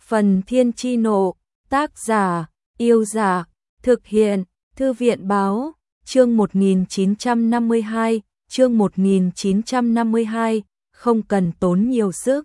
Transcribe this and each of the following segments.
Phần Thiên Chi Nộ, tác giả, Yêu Giả, thực hiện, Thư viện Báo, chương 1952, chương 1952, không cần tốn nhiều sức.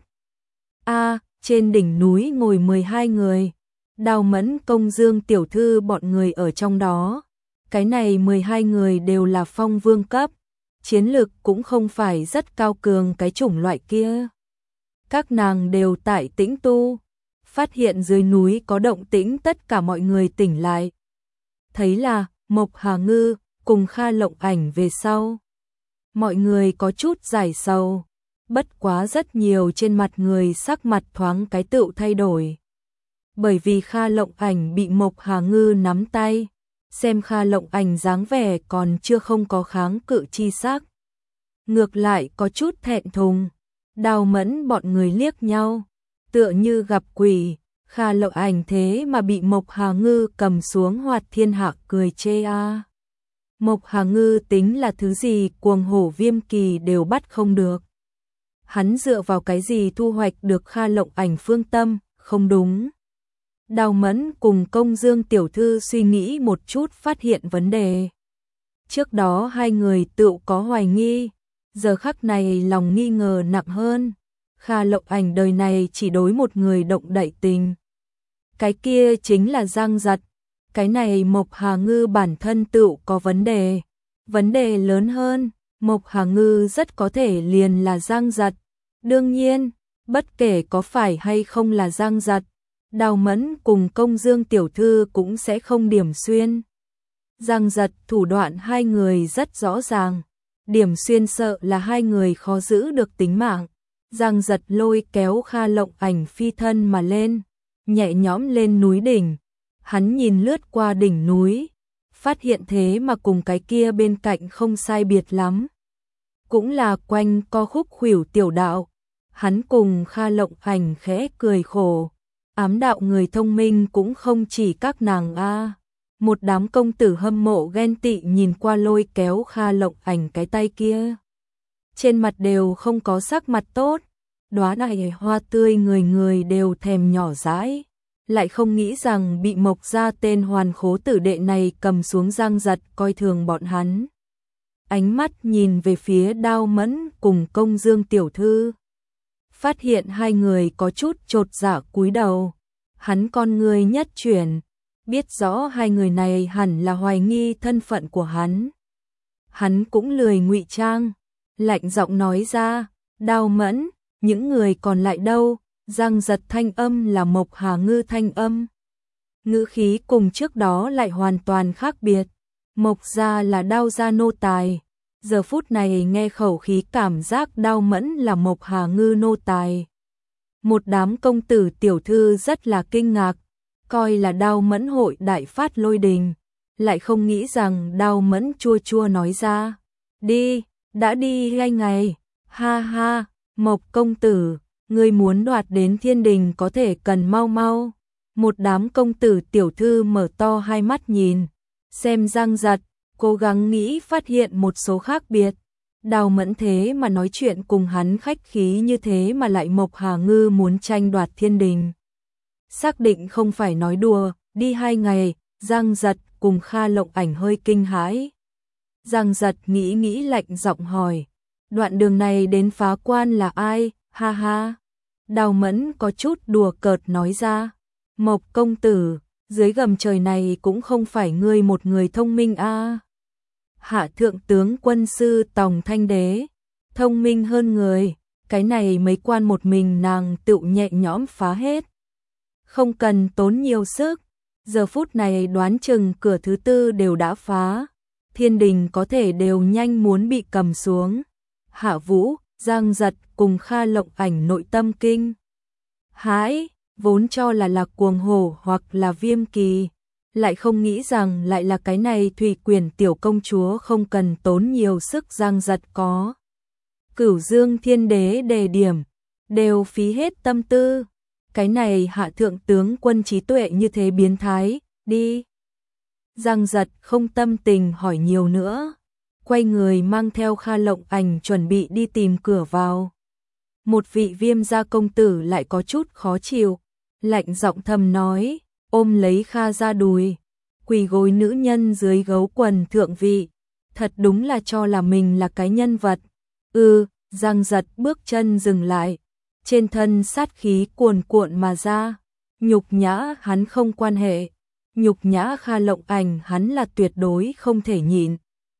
Trên đỉnh núi ngồi 12 người, Đào Mẫn, Công Dương tiểu thư bọn người ở trong đó. Cái này 12 người đều là phong vương cấp, chiến lực cũng không phải rất cao cường cái chủng loại kia. Các nàng đều tại tĩnh tu, phát hiện dưới núi có động tĩnh, tất cả mọi người tỉnh lại. Thấy là Mộc Hà Ngư cùng Kha Lộng Ảnh về sau. Mọi người có chút giải sầu, bất quá rất nhiều trên mặt người sắc mặt thoáng cái tựu thay đổi. Bởi vì Kha Lộng Ảnh bị Mộc Hà Ngư nắm tay, xem Kha Lộng Ảnh dáng vẻ còn chưa không có kháng cự chi sắc. Ngược lại có chút thẹn thùng. Đào Mẫn bọn người liếc nhau, tựa như gặp quỷ. Kha Lộng Ảnh thế mà bị Mộc Hà Ngư cầm xuống Hoạt Thiên Hạ cười chê a. Mộc Hà Ngư tính là thứ gì, cuồng hổ viêm kỳ đều bắt không được. Hắn dựa vào cái gì thu hoạch được Kha Lộng Ảnh phương tâm, không đúng. Đào Mẫn cùng Công Dương tiểu thư suy nghĩ một chút, phát hiện vấn đề. Trước đó hai người tựu có hoài nghi, giờ khắc này lòng nghi ngờ nặng hơn. Kha Lộng Ảnh đời này chỉ đối một người động đậy tình. Cái kia chính là Giang Giật. Cái này Mộc Hà Ngư bản thân tựu có vấn đề. Vấn đề lớn hơn, Mộc Hà Ngư rất có thể liền là Giang Giật. Đương nhiên, bất kể có phải hay không là Giang Giật, Đào Mẫn cùng Công Dương tiểu thư cũng sẽ không điểm xuyên. Giang Giật thủ đoạn hai người rất rõ ràng. Điểm xuyên sợ là hai người khó giữ được tính mạng. Giang Giật lôi kéo Kha Lộng Ảnh phi thân mà lên, nhẹ nhõm lên núi đỉnh. Hắn nhìn lướt qua đỉnh núi, phát hiện thế mà cùng cái kia bên cạnh không sai biệt lắm. Cũng là quanh co khúc khuỷu tiểu đạo. Hắn cùng Kha Lộng Ảnh khẽ cười khổ. Ám đạo người thông minh cũng không chỉ các nàng a. Một đám công tử hâm mộ ghen tị nhìn qua lôi kéo Kha Lộng Ảnh cái tay kia. Trên mặt đều không có sắc mặt tốt. Đóa này hoa tươi người người đều thèm nhỏ dãi. Lại không nghĩ rằng bị Mộc gia tên hoàn khố tử đệ này cầm xuống Giang Giật coi thường bọn hắn. Ánh mắt nhìn về phía Đào Mẫn cùng Công Dương tiểu thư. Phát hiện hai người có chút chột dạ cúi đầu. Hắn con người nhất chuyển, biết rõ hai người này hẳn là hoài nghi thân phận của hắn. Hắn cũng lười ngụy trang, lạnh giọng nói ra, Đào Mẫn, những người còn lại đâu? Giang Giật thanh âm là Mộc Hà Ngư thanh âm. Ngữ khí cùng trước đó lại hoàn toàn khác biệt. Mộc gia là Đao gia nô tài. Giờ phút này nghe khẩu khí cảm giác Đào Mẫn là Mộc Hà Ngư nô tài. Một đám công tử tiểu thư rất là kinh ngạc, coi là Đào Mẫn hội đại phát lôi đình. Lại không nghĩ rằng Đào Mẫn chua chua nói ra. Đi, đã đi 2 ngày. Ha ha, Mộc công tử, ngươi muốn đoạt đến thiên đình có thể cần mau mau. Một đám công tử tiểu thư mở to hai mắt nhìn, xem Giang Giật, cố gắng nghĩ phát hiện một số khác biệt. Đào Mẫn thế mà nói chuyện cùng hắn khách khí như thế mà lại Mộc Hà Ngư muốn tranh đoạt thiên đình. Xác định không phải nói đùa, đi 2 ngày, Giang Giật cùng Kha Lộng Ảnh hơi kinh hãi. Giang Giật nghĩ lạnh giọng hỏi, đoạn đường này đến phá quan là ai? Ha ha. Đào Mẫn có chút đùa cợt nói ra, Mộc công tử, dưới gầm trời này cũng không phải ngươi một người thông minh a. Hạ thượng tướng quân sư Tòng Thanh Đế, thông minh hơn người, cái này mấy quan một mình nàng tự nhẹ nhõm phá hết. Không cần tốn nhiều sức, giờ phút này đoán chừng cửa thứ 4 đều đã phá, thiên đình có thể đều nhanh muốn bị cầm xuống. Hạ Vũ, Giang Giật cùng Kha Lộng Ảnh nội tâm kinh hãi, vốn cho là cuồng hổ hoặc là viêm kỳ, lại không nghĩ rằng lại là cái này Thủy Quyền tiểu công chúa không cần tốn nhiều sức. Giang Giật có Cửu Dương Thiên Đế đề điểm, đều phí hết tâm tư. Cái này hạ thượng tướng quân trí tuệ như thế biến thái, đi. Giang Giật không tâm tình hỏi nhiều nữa, quay người mang theo Kha Lộng Ảnh chuẩn bị đi tìm cửa vào. Một vị Viêm gia công tử lại có chút khó chịu, lạnh giọng thầm nói, ôm lấy Kha ra đùi, quỳ gối nữ nhân dưới gấu quần thượng vị, thật đúng là cho là mình là cái nhân vật. Giang Giật bước chân dừng lại, trên thân sát khí cuồn cuộn mà ra, nhục nhã hắn không quan hệ, nhục nhã Kha Lộng Ảnh hắn là tuyệt đối không thể nhịn.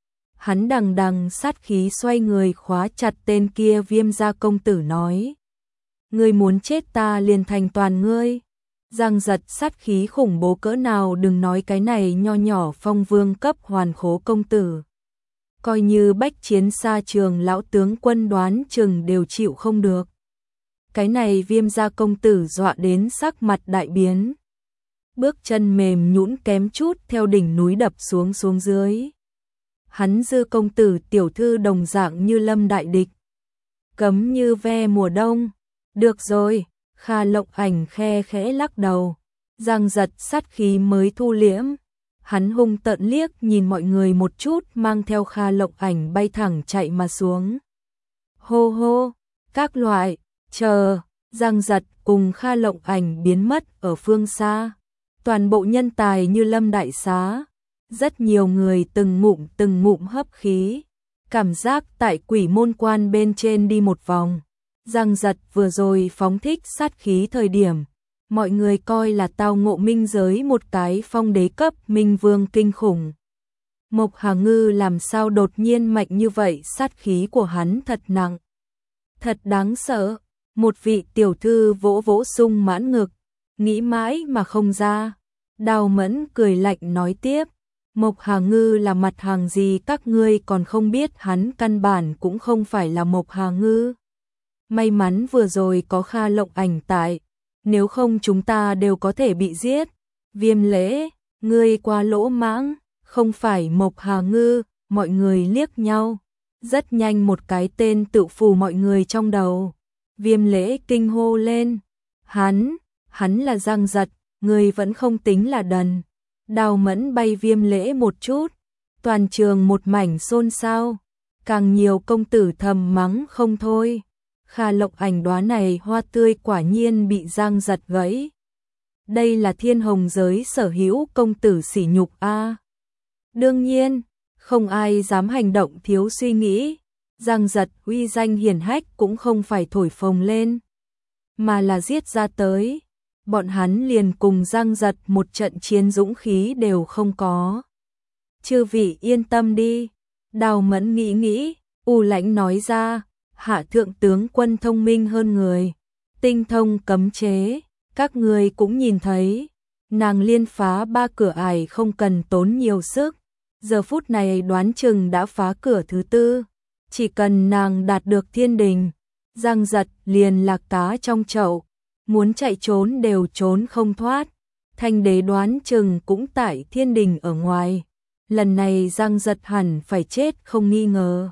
Hắn đằng đằng sát khí xoay người khóa chặt tên kia Viêm gia công tử nói, ngươi muốn chết ta liền thành toàn ngươi. Giang Giật sát khí khủng bố cỡ nào, đừng nói cái này nho nhỏ phong vương cấp hoàn khố công tử. Coi như bách chiến xa trường lão tướng quân đoán chừng đều chịu không được. Cái này Viêm gia công tử dọa đến sắc mặt đại biến. Bước chân mềm nhũn kém chút theo đỉnh núi đập xuống dưới. Hắn Dư công tử tiểu thư đồng dạng như lâm đại địch. Cấm như ve mùa đông. Được rồi, Kha Lộng Ảnh khe khẽ lắc đầu. Giang Giật sát khí mới thu liễm. Hắn hung tợn liếc nhìn mọi người một chút, mang theo Kha Lộng Ảnh bay thẳng chạy mà xuống. Hô hô, các loại, chờ, Giang Giật cùng Kha Lộng Ảnh biến mất ở phương xa. Toàn bộ nhân tài như lâm đại xá. Rất nhiều người từng ngụm hấp khí. Cảm giác tại quỷ môn quan bên trên đi một vòng. Giang Giật vừa rồi phóng thích sát khí thời điểm, mọi người coi là tao ngộ minh giới một cái phong đế cấp minh vương kinh khủng. Mộc Hà Ngư làm sao đột nhiên mạnh như vậy, sát khí của hắn thật nặng. Thật đáng sợ, một vị tiểu thư vỗ vỗ sung mãn ngực, nghĩ mãi mà không ra. Đào Mẫn cười lạnh nói tiếp, Mộc Hà Ngư là mặt hàng gì các ngươi còn không biết, hắn căn bản cũng không phải là Mộc Hà Ngư. May mắn vừa rồi có Kha Lộng Ảnh tại, nếu không chúng ta đều có thể bị giết. Viêm Lễ, ngươi quá lỗ mãng, không phải Mộc Hà Ngư. Mọi người liếc nhau, rất nhanh một cái tên tự phù mọi người trong đầu. Viêm Lễ kinh hô lên, hắn là Giang Giật, ngươi vẫn không tính là đần. Đào Mẫn bay Viêm Lễ một chút, toàn trường một mảnh xôn xao, càng nhiều công tử thầm mắng không thôi. Kha Lộng Ảnh đóa này hoa tươi quả nhiên bị Giang Giật gãy. Đây là thiên hồng giới sở hữu công tử sỉ nhục a. Đương nhiên, không ai dám hành động thiếu suy nghĩ. Giang Giật uy danh hiển hách cũng không phải thổi phồng lên, mà là giết ra tới. Bọn hắn liền cùng Giang Giật một trận chiến dũng khí đều không có. Chư vị yên tâm đi. Đào Mẫn nghĩ, u lãnh nói ra. Hạ thượng tướng quân thông minh hơn người, tinh thông cấm chế, các người cũng nhìn thấy, nàng liên phá 3 cửa ải không cần tốn nhiều sức, giờ phút này đoán chừng đã phá cửa thứ 4, chỉ cần nàng đạt được thiên đình, Giang Giật liền là cá trong chậu, muốn chạy trốn đều trốn không thoát. Thanh đế đoán chừng cũng tại thiên đình ở ngoài, lần này Giang Giật hẳn phải chết không nghi ngờ.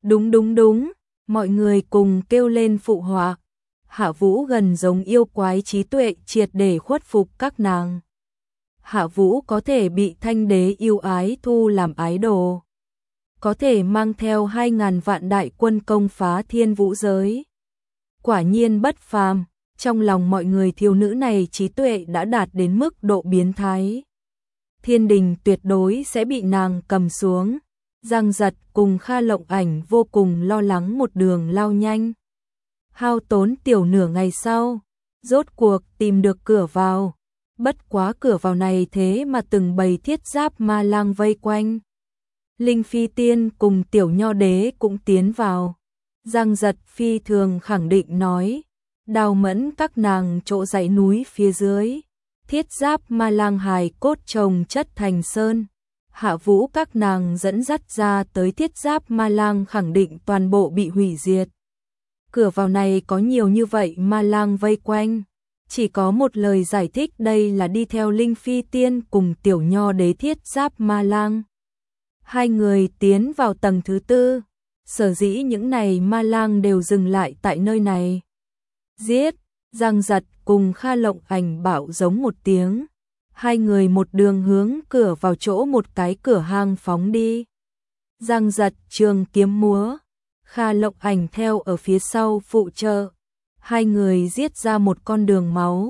Đúng. Mọi người cùng kêu lên phụ họa. Hạ Vũ gần giống yêu quái trí tuệ triệt để khuất phục các nàng. Hạ Vũ có thể bị thanh đế yêu ái thu làm ái đồ, có thể mang theo 2.000 vạn đại quân công phá thiên vũ giới. Quả nhiên bất phàm, trong lòng mọi người thiếu nữ này trí tuệ đã đạt đến mức độ biến thái. Thiên đình tuyệt đối sẽ bị nàng cầm xuống. Giang Giật cùng Kha Lộng Ảnh vô cùng lo lắng một đường lao nhanh. Hao tốn tiểu nửa ngày sau, rốt cuộc tìm được cửa vào. Bất quá cửa vào này thế mà từng bầy thiết giáp ma lang vây quanh. Linh Phi Tiên cùng tiểu nho đế cũng tiến vào. Giang Giật phi thường khẳng định nói, Đào Mẫn các nàng chỗ dãy núi phía dưới, thiết giáp ma lang hài cốt chồng chất thành sơn. Hạ Vũ các nàng dẫn dắt ra tới thiết giáp ma lang khẳng định toàn bộ bị hủy diệt. Cửa vào này có nhiều như vậy ma lang vây quanh, chỉ có một lời giải thích, đây là đi theo Linh Phi Tiên cùng tiểu nho đế thiết giáp ma lang. Hai người tiến vào tầng thứ 4, sở dĩ những này ma lang đều dừng lại tại nơi này. Giết, Giang Giật cùng Kha Lộng Ảnh bảo giống một tiếng. Hai người một đường hướng cửa vào chỗ một cái cửa hang phóng đi. Giang Giật trường kiếm múa, Kha Lộng Ảnh theo ở phía sau phụ trợ. Hai người giết ra một con đường máu,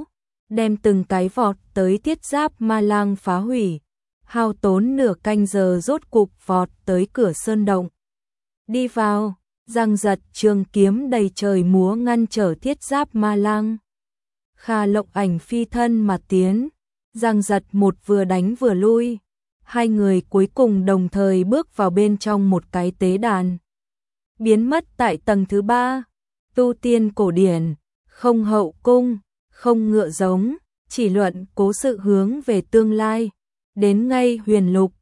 đem từng cái vọt tới thiết giáp ma lang phá hủy, hao tốn nửa canh giờ rốt cục vọt tới cửa sơn động. Đi vào, giằng giật trường kiếm đầy trời múa ngăn trở thiết giáp ma lang. Kha Lộng Ảnh phi thân mà tiến, giằng giật một vừa đánh vừa lui. Hai người cuối cùng đồng thời bước vào bên trong một cái tế đàn. Biến mất tại tầng thứ 3, tu tiên cổ điển, không hậu cung, không ngựa giống, chỉ luận cố sự hướng về tương lai. Đến ngay huyền lục,